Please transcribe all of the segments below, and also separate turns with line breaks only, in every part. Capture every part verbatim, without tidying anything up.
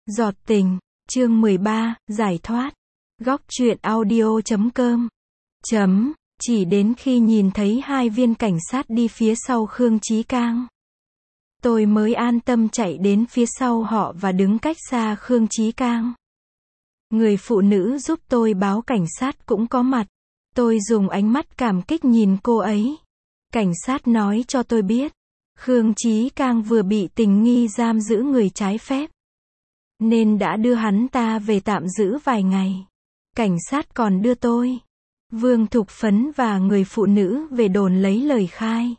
Giọt tình, chương mười ba, giải thoát. Góc truyện audio chấm com. Chấm, chỉ đến khi nhìn thấy hai viên cảnh sát đi phía sau Khương Chí Cang, tôi mới an tâm chạy đến phía sau họ và đứng cách xa Khương Chí Cang. Người phụ nữ giúp tôi báo cảnh sát cũng có mặt. Tôi dùng ánh mắt cảm kích nhìn cô ấy. Cảnh sát nói cho tôi biết, Khương Chí Cang vừa bị tình nghi giam giữ người trái phép, nên đã đưa hắn ta về tạm giữ vài ngày. Cảnh sát còn đưa tôi, Vương Thục Phấn và người phụ nữ về đồn lấy lời khai.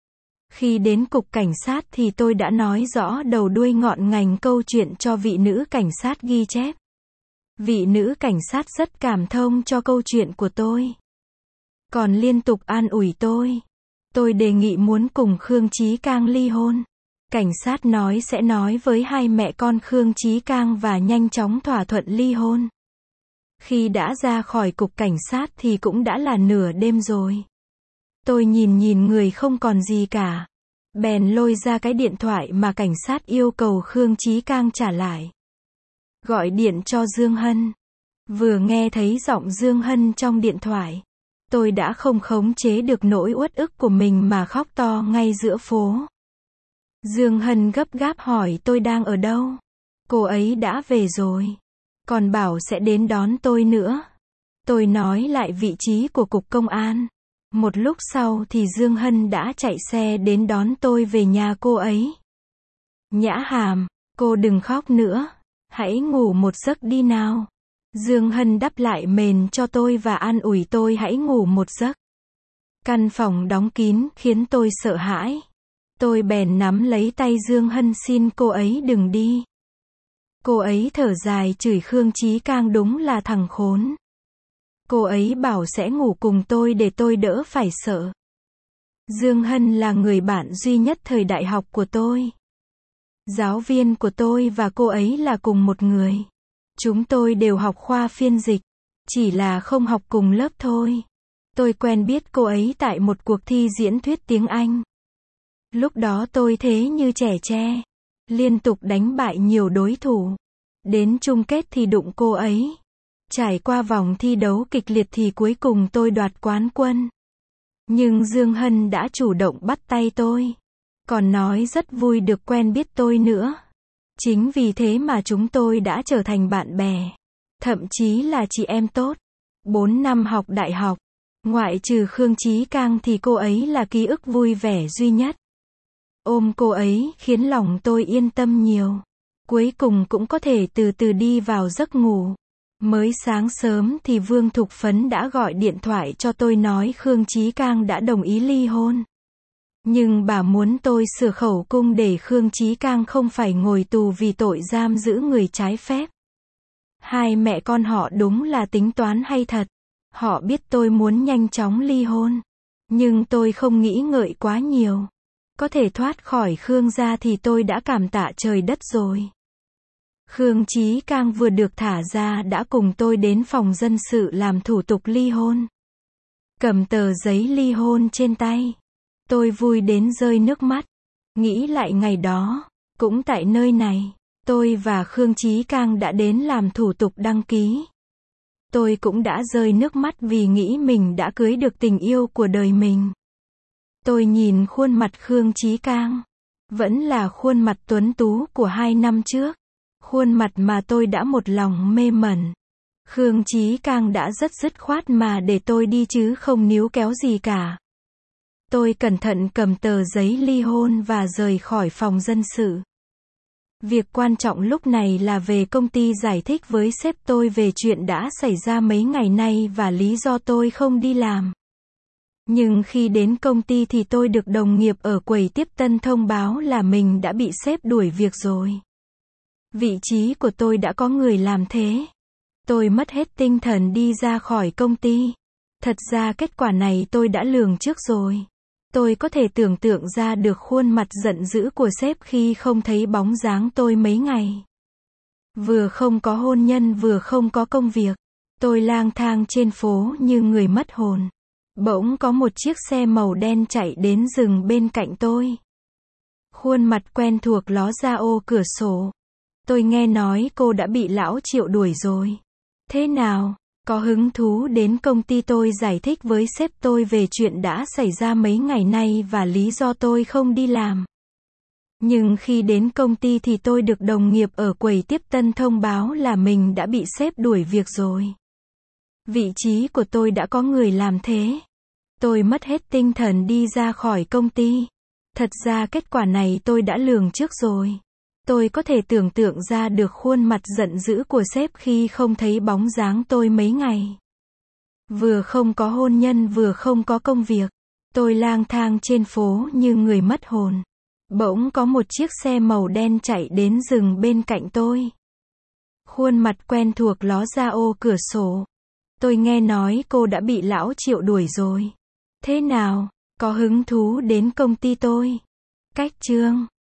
Khi đến cục cảnh sát thì tôi đã nói rõ đầu đuôi ngọn ngành câu chuyện cho vị nữ cảnh sát ghi chép. Vị nữ cảnh sát rất cảm thông cho câu chuyện của tôi, còn liên tục an ủi tôi. Tôi đề nghị muốn cùng Khương Chí Cang ly hôn. Cảnh sát nói sẽ nói với hai mẹ con Khương Chí Cang và nhanh chóng thỏa thuận ly hôn. Khi đã ra khỏi cục cảnh sát thì cũng đã là nửa đêm rồi. Tôi nhìn nhìn người không còn gì cả, bèn lôi ra cái điện thoại mà cảnh sát yêu cầu Khương Chí Cang trả lại. Gọi điện cho Dương Hân. Vừa nghe thấy giọng Dương Hân trong điện thoại, tôi đã không khống chế được nỗi uất ức của mình mà khóc to ngay giữa phố. Dương Hân gấp gáp hỏi tôi đang ở đâu. Cô ấy đã về rồi, còn bảo sẽ đến đón tôi nữa. Tôi nói lại vị trí của cục công an. Một lúc sau thì Dương Hân đã chạy xe đến đón tôi về nhà cô ấy. Nhã Hàm, cô đừng khóc nữa, hãy ngủ một giấc đi nào. Dương Hân đắp lại mền cho tôi và an ủi tôi hãy ngủ một giấc. Căn phòng đóng kín khiến tôi sợ hãi. Tôi bèn nắm lấy tay Dương Hân xin cô ấy đừng đi. Cô ấy thở dài chửi Khương Chí Cang đúng là thằng khốn. Cô ấy bảo sẽ ngủ cùng tôi để tôi đỡ phải sợ. Dương Hân là người bạn duy nhất thời đại học của tôi. Giáo viên của tôi và cô ấy là cùng một người. Chúng tôi đều học khoa phiên dịch, chỉ là không học cùng lớp thôi. Tôi quen biết cô ấy tại một cuộc thi diễn thuyết tiếng Anh. Lúc đó tôi thế như trẻ tre, liên tục đánh bại nhiều đối thủ. Đến chung kết thì đụng cô ấy. Trải qua vòng thi đấu kịch liệt thì cuối cùng tôi đoạt quán quân. Nhưng Dương Hân đã chủ động bắt tay tôi, còn nói rất vui được quen biết tôi nữa. Chính vì thế mà chúng tôi đã trở thành bạn bè, thậm chí là chị em tốt. Bốn năm học đại học, ngoại trừ Khương Chí Cang thì cô ấy là ký ức vui vẻ duy nhất. Ôm cô ấy khiến lòng tôi yên tâm nhiều. Cuối cùng cũng có thể từ từ đi vào giấc ngủ. Mới sáng sớm thì Vương Thục Phấn đã gọi điện thoại cho tôi nói Khương Chí Cang đã đồng ý ly hôn. Nhưng bà muốn tôi sửa khẩu cung để Khương Chí Cang không phải ngồi tù vì tội giam giữ người trái phép. Hai mẹ con họ đúng là tính toán hay thật. Họ biết tôi muốn nhanh chóng ly hôn. Nhưng tôi không nghĩ ngợi quá nhiều. Có thể thoát khỏi Khương gia thì tôi đã cảm tạ trời đất rồi. Khương Chí Cang vừa được thả ra đã cùng tôi đến phòng dân sự làm thủ tục ly hôn. Cầm tờ giấy ly hôn trên tay, tôi vui đến rơi nước mắt. Nghĩ lại ngày đó, cũng tại nơi này, tôi và Khương Chí Cang đã đến làm thủ tục đăng ký. Tôi cũng đã rơi nước mắt vì nghĩ mình đã cưới được tình yêu của đời mình. Tôi nhìn khuôn mặt Khương Chí Cang, vẫn là khuôn mặt tuấn tú của hai năm trước. Khuôn mặt mà tôi đã một lòng mê mẩn. Khương Chí Cang đã rất dứt khoát mà để tôi đi chứ không níu kéo gì cả. Tôi cẩn thận cầm tờ giấy ly hôn và rời khỏi phòng dân sự. Việc quan trọng lúc này là về công ty giải thích với sếp tôi về chuyện đã xảy ra mấy ngày nay và lý do tôi không đi làm. Nhưng khi đến công ty thì tôi được đồng nghiệp ở quầy tiếp tân thông báo là mình đã bị sếp đuổi việc rồi. Vị trí của tôi đã có người làm thế. Tôi mất hết tinh thần đi ra khỏi công ty. Thật ra kết quả này tôi đã lường trước rồi. Tôi có thể tưởng tượng ra được khuôn mặt giận dữ của sếp khi không thấy bóng dáng tôi mấy ngày. Vừa không có hôn nhân vừa không có công việc. Tôi lang thang trên phố như người mất hồn. Bỗng có một chiếc xe màu đen chạy đến dừng bên cạnh tôi. Khuôn mặt quen thuộc ló ra ô cửa sổ. Tôi nghe nói cô đã bị lão Triệu đuổi rồi. Thế nào? Có hứng thú đến công ty? Tôi giải thích với sếp tôi về chuyện đã xảy ra mấy ngày nay và lý do tôi không đi làm. Nhưng khi đến công ty thì tôi được đồng nghiệp ở quầy tiếp tân thông báo là mình đã bị sếp đuổi việc rồi. Vị trí của tôi đã có người làm thế. Tôi mất hết tinh thần đi ra khỏi công ty. Thật ra kết quả này tôi đã lường trước rồi. Tôi có thể tưởng tượng ra được khuôn mặt giận dữ của sếp khi không thấy bóng dáng tôi mấy ngày. Vừa không có hôn nhân vừa không có công việc. Tôi lang thang trên phố như người mất hồn. Bỗng có một chiếc xe màu đen chạy đến dừng bên cạnh tôi. Khuôn mặt quen thuộc ló ra ô cửa sổ. Tôi nghe nói cô đã bị lão Triệu đuổi rồi. Thế nào? Có hứng thú đến công ty tôi? Cách chương